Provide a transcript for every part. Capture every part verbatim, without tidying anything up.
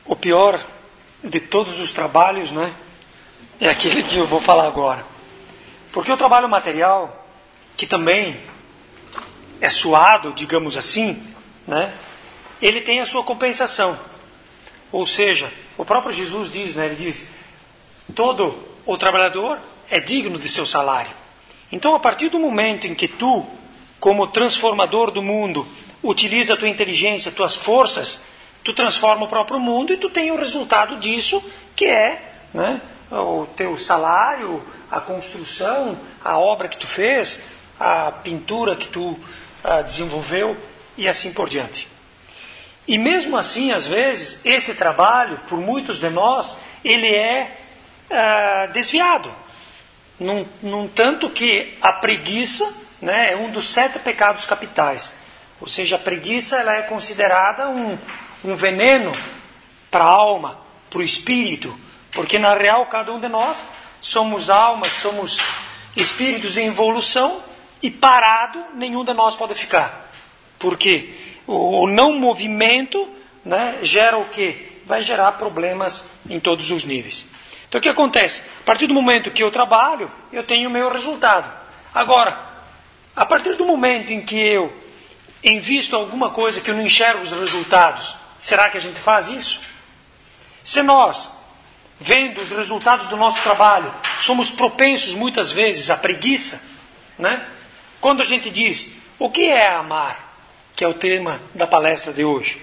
o pior de todos os trabalhos, né, é aquele que eu vou falar agora. Porque o trabalho material, que também é suado, digamos assim, né, ele tem a sua compensação. Ou seja, o próprio Jesus diz, né, ele diz, todo o trabalhador é digno de seu salário. Então, a partir do momento em que tu, como transformador do mundo, utiliza a tua inteligência, tuas forças, tu transforma o próprio mundo e tu tem o resultado disso, que é, né, o teu salário, a construção, a obra que tu fez, a pintura que tu a, desenvolveu e assim por diante. E mesmo assim, às vezes, esse trabalho, por muitos de nós, ele é a, desviado. Num, num tanto que a preguiça, né, é um dos sete pecados capitais. Ou seja, a preguiça ela é considerada um, um veneno para a alma, para o espírito. Porque na real, cada um de nós somos almas, somos espíritos em evolução e parado nenhum de nós pode ficar. Por quê? O, o não movimento, né, gera o quê? Vai gerar problemas em todos os níveis. Então o que acontece? A partir do momento que eu trabalho, eu tenho o meu resultado. Agora, a partir do momento em que eu invisto alguma coisa que eu não enxergo os resultados, será que a gente faz isso? Se nós, vendo os resultados do nosso trabalho, somos propensos muitas vezes à preguiça, né? Quando a gente diz, o que é amar? Que é o tema da palestra de hoje.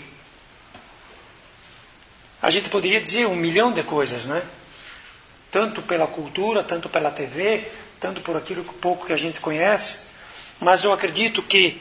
A gente poderia dizer um milhão de coisas, né? Tanto pela cultura, tanto pela T V, tanto por aquilo pouco que a gente conhece. Mas eu acredito que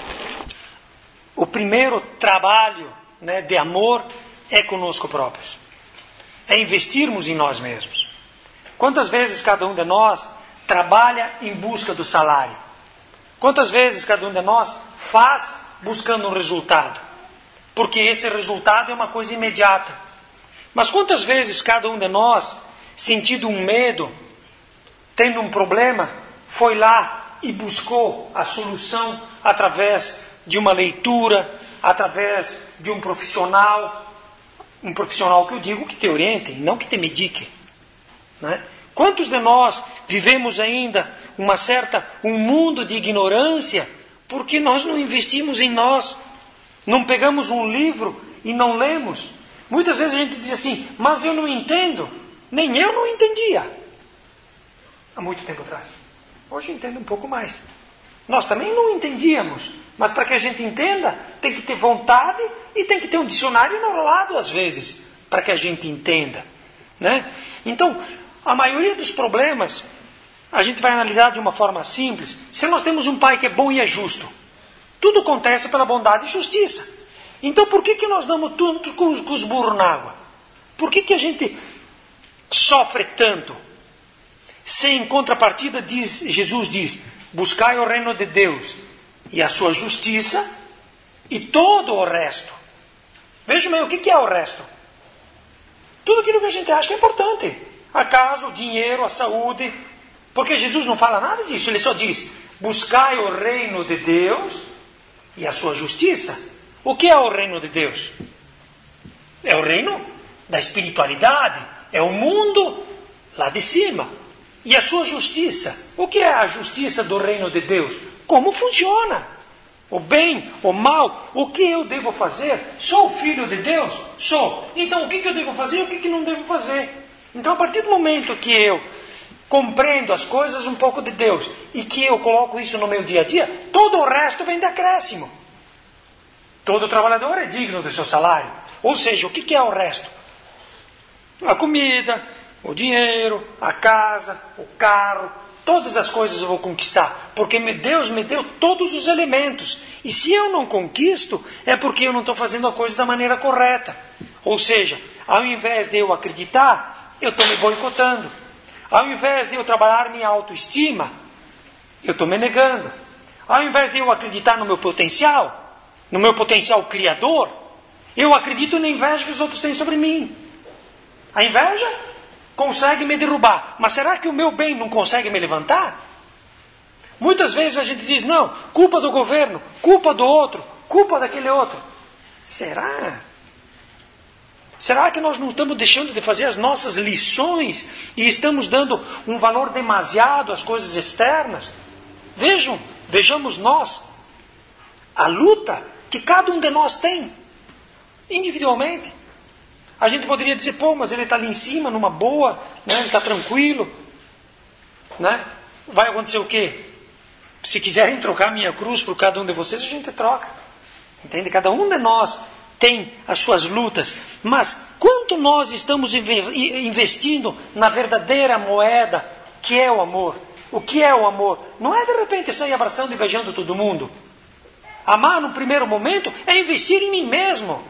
o primeiro trabalho, né, de amor é conosco próprios. É investirmos em nós mesmos. Quantas vezes cada um de nós trabalha em busca do salário? Quantas vezes cada um de nós faz buscando um resultado? Porque esse resultado é uma coisa imediata. Mas quantas vezes cada um de nós, sentindo um medo, tendo um problema, foi lá e buscou a solução através de uma leitura, através de um profissional, um profissional que eu digo que te oriente, não que te medique, né? Quantos de nós vivemos ainda uma certa, um mundo de ignorância porque nós não investimos em nós, não pegamos um livro e não lemos? Muitas vezes a gente diz assim, mas eu não entendo. Nem eu não entendia há muito tempo atrás. Hoje entendo um pouco mais. Nós também não entendíamos, mas para que a gente entenda, tem que ter vontade e tem que ter um dicionário enrolado às vezes, para que a gente entenda, né? Então, a maioria dos problemas, a gente vai analisar de uma forma simples. Se nós temos um pai que é bom e é justo, tudo acontece pela bondade e justiça. Então, por que, que nós damos tanto com, com os burros na água? Por que, que a gente sofre tanto? Se em contrapartida, diz, Jesus diz, buscai o reino de Deus e a sua justiça e todo o resto. Vejam bem, o que é o resto? Tudo aquilo que a gente acha que é importante. A casa, o dinheiro, a saúde. Porque Jesus não fala nada disso. Ele só diz, buscai o reino de Deus e a sua justiça. O que é o reino de Deus? É o reino da espiritualidade. É o mundo lá de cima. E a sua justiça? O que é a justiça do reino de Deus? Como funciona? O bem, o mal, o que eu devo fazer? Sou o filho de Deus? Sou. Então o que eu devo fazer e o que não devo fazer? Então a partir do momento que eu compreendo as coisas um pouco de Deus e que eu coloco isso no meu dia a dia, todo o resto vem de acréscimo. Todo trabalhador é digno do seu salário. Ou seja, o que é o resto? A comida, o dinheiro, a casa, o carro, todas as coisas eu vou conquistar, porque Deus me deu todos os elementos. E se eu não conquisto, é porque eu não estou fazendo a coisa da maneira correta. Ou seja, ao invés de eu acreditar, eu estou me boicotando. Ao invés de eu trabalhar minha autoestima, eu estou me negando. Ao invés de eu acreditar no meu potencial, no meu potencial criador, eu acredito na inveja que os outros têm sobre mim. A inveja consegue me derrubar, mas será que o meu bem não consegue me levantar? Muitas vezes a gente diz, não, culpa do governo, culpa do outro, culpa daquele outro. Será? Será que nós não estamos deixando de fazer as nossas lições e estamos dando um valor demasiado às coisas externas? Vejam, vejamos nós, a luta que cada um de nós tem, individualmente. A gente poderia dizer, pô, mas ele está ali em cima, numa boa, né? Ele está tranquilo. Né? Vai acontecer o quê? Se quiserem trocar minha cruz por cada um de vocês, a gente troca. Entende? Cada um de nós tem as suas lutas. Mas quanto nós estamos investindo na verdadeira moeda, que é o amor? O que é o amor? Não é de repente sair abraçando e beijando todo mundo. Amar no primeiro momento é investir em mim mesmo.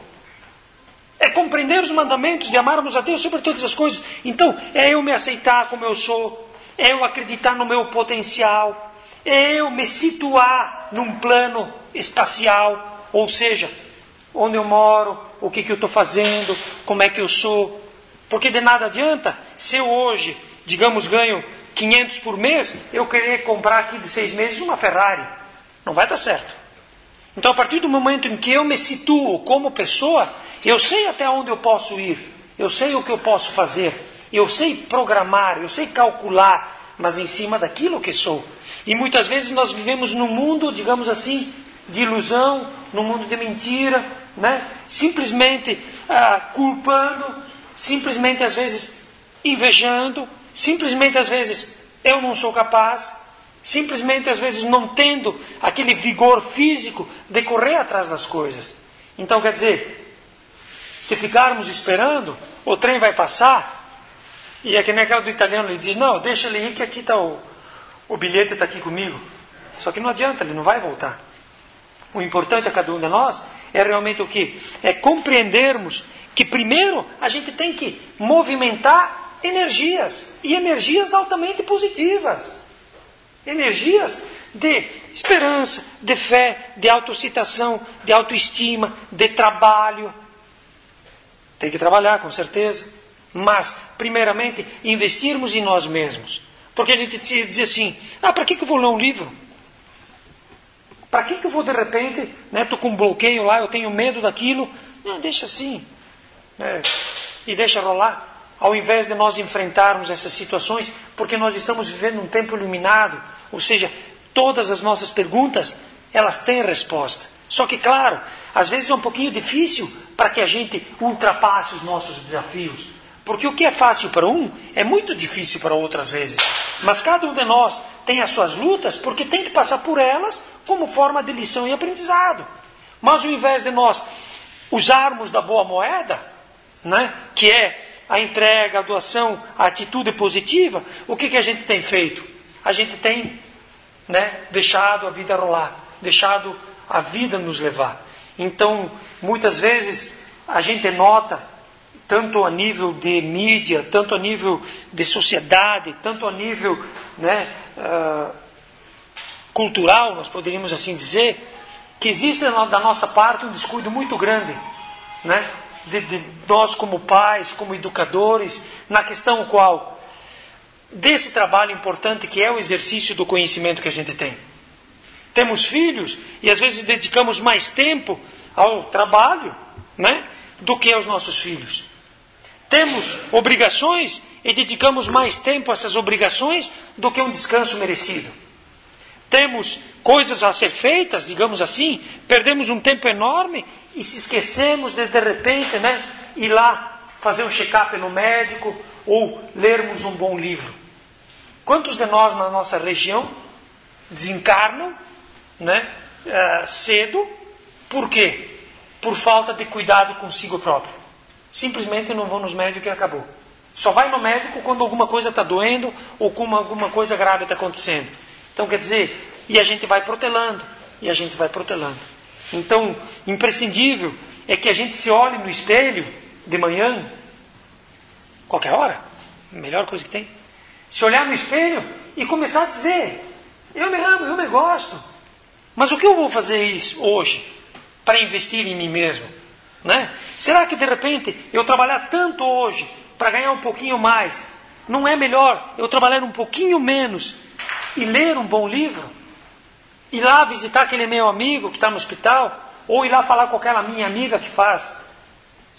É compreender os mandamentos de amarmos a Deus sobre todas as coisas. Então, é eu me aceitar como eu sou. É eu acreditar no meu potencial. É eu me situar num plano espacial. Ou seja, onde eu moro, o que, que eu estou fazendo, como é que eu sou. Porque de nada adianta se eu hoje, digamos, ganho quinhentos por mês, eu querer comprar aqui de seis meses uma Ferrari. Não vai dar certo. Então, a partir do momento em que eu me situo como pessoa, eu sei até onde eu posso ir, eu sei o que eu posso fazer, eu sei programar, eu sei calcular, mas em cima daquilo que sou. E muitas vezes nós vivemos num mundo, digamos assim, de ilusão, num mundo de mentira, né? Simplesmente ah, culpando, simplesmente às vezes invejando, simplesmente às vezes eu não sou capaz, simplesmente às vezes não tendo aquele vigor físico de correr atrás das coisas. Então quer dizer, se ficarmos esperando, o trem vai passar, e é que nem aquela do italiano, ele diz, não, deixa ele ir que aqui está o, o bilhete está aqui comigo. Só que não adianta, ele não vai voltar. O importante a cada um de nós é realmente o quê? É compreendermos que primeiro a gente tem que movimentar energias, e energias altamente positivas. Energias de esperança, de fé, de autocitação, de autoestima, de trabalho. Tem que trabalhar, com certeza. Mas, primeiramente, investirmos em nós mesmos. Porque a gente diz assim, ah, para que, que eu vou ler um livro? Para que, que eu vou, de repente, né, estou com um bloqueio lá, eu tenho medo daquilo. Não, deixa assim. Né, e deixa rolar. Ao invés de nós enfrentarmos essas situações, porque nós estamos vivendo um tempo iluminado, ou seja, todas as nossas perguntas, elas têm resposta. Só que, claro, às vezes é um pouquinho difícil para que a gente ultrapasse os nossos desafios. Porque o que é fácil para um, é muito difícil para outras vezes. Mas cada um de nós tem as suas lutas, porque tem que passar por elas como forma de lição e aprendizado. Mas ao invés de nós usarmos da boa moeda, né, que é a entrega, a doação, a atitude positiva, o que, que a gente tem feito? A gente tem, né, deixado a vida rolar, deixado a vida nos levar. Então, muitas vezes, a gente nota, tanto a nível de mídia, tanto a nível de sociedade, tanto a nível, né, uh, cultural, nós poderíamos assim dizer, que existe da nossa parte um descuido muito grande, né? De, de nós como pais, como educadores, na questão qual desse trabalho importante que é o exercício do conhecimento que a gente tem. Temos filhos e às vezes dedicamos mais tempo ao trabalho, né, do que aos nossos filhos. Temos obrigações e dedicamos mais tempo a essas obrigações do que um descanso merecido. Temos coisas a ser feitas, digamos assim, perdemos um tempo enorme e se esquecemos de, de repente, né, ir lá fazer um check-up no médico ou lermos um bom livro. Quantos de nós na nossa região desencarnam, né, uh, cedo? Por quê? Por falta de cuidado consigo próprio. Simplesmente não vão nos médicos e acabou. Só vai no médico quando alguma coisa está doendo ou como alguma coisa grave está acontecendo. Então quer dizer, e a gente vai protelando, e a gente vai protelando. Então, imprescindível é que a gente se olhe no espelho de manhã, qualquer hora, a melhor coisa que tem. Se olhar no espelho e começar a dizer, eu me amo, eu me gosto. Mas o que eu vou fazer isso hoje para investir em mim mesmo? Né? Será que de repente eu trabalhar tanto hoje para ganhar um pouquinho mais, não é melhor eu trabalhar um pouquinho menos e ler um bom livro? Ir lá visitar aquele meu amigo que está no hospital, ou ir lá falar com aquela minha amiga que faz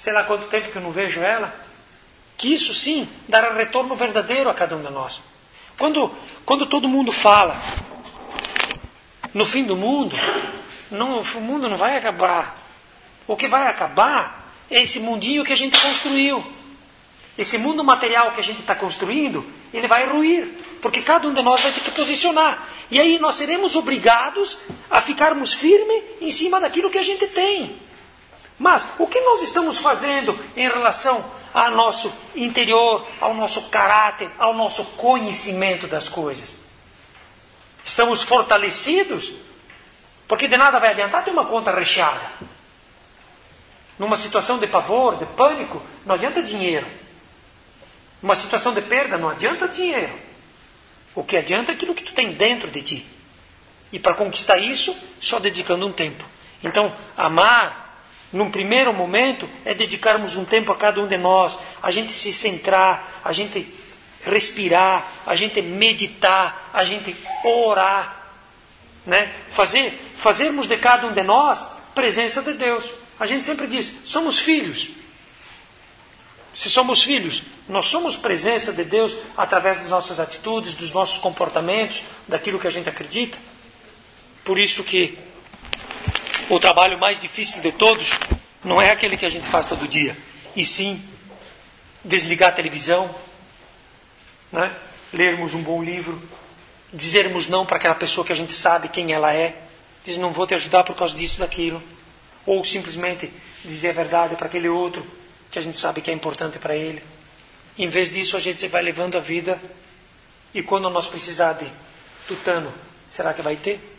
sei lá quanto tempo que eu não vejo ela, que isso sim dará retorno verdadeiro a cada um de nós. Quando, quando todo mundo fala no fim do mundo, não, o mundo não vai acabar. O que vai acabar é esse mundinho que a gente construiu. Esse mundo material que a gente está construindo, ele vai ruir, porque cada um de nós vai ter que posicionar. E aí nós seremos obrigados a ficarmos firmes em cima daquilo que a gente tem. Mas o que nós estamos fazendo em relação ao nosso interior, ao nosso caráter, ao nosso conhecimento das coisas? Estamos fortalecidos? Porque de nada vai adiantar ter uma conta recheada. Numa situação de pavor, de pânico, não adianta dinheiro. Numa situação de perda, não adianta dinheiro. O que adianta é aquilo que tu tem dentro de ti. E para conquistar isso, só dedicando um tempo. Então, amar, num primeiro momento, é dedicarmos um tempo a cada um de nós. A gente se centrar, a gente respirar, a gente meditar, a gente orar. Né? Fazer, fazermos de cada um de nós presença de Deus. A gente sempre diz, somos filhos. Se somos filhos, nós somos presença de Deus através das nossas atitudes, dos nossos comportamentos, daquilo que a gente acredita. Por isso que o trabalho mais difícil de todos não é aquele que a gente faz todo dia, e sim desligar a televisão, né? Lermos um bom livro, dizermos não para aquela pessoa que a gente sabe quem ela é, diz não vou te ajudar por causa disso, daquilo, ou simplesmente dizer a verdade para aquele outro que a gente sabe que é importante para ele. Em vez disso, a gente vai levando a vida, e quando nós precisar de tutano, será que vai ter?